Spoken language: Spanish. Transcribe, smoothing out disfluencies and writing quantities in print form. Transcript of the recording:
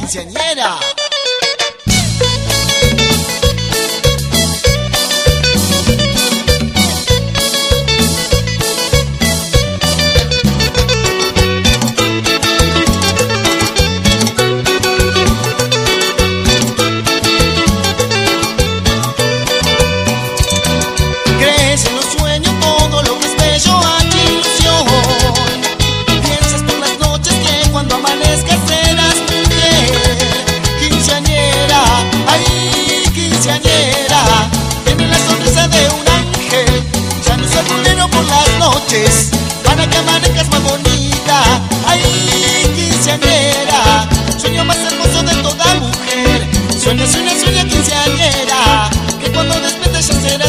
quinceañera. Crees en los sueños, todo lo que es bello hay ilusión. Piensas por las noches que cuando amanezca serás mujer. Quinceañera, ay quinceañera, tiene la sonrisa de un ángel. Ya no es dinero por las noches, para que amanezcas más bonita. Ay quinceañera, sueño más hermoso de toda mujer. Sueña, sueña, sueña quinceañera, que cuando despiertes ya serás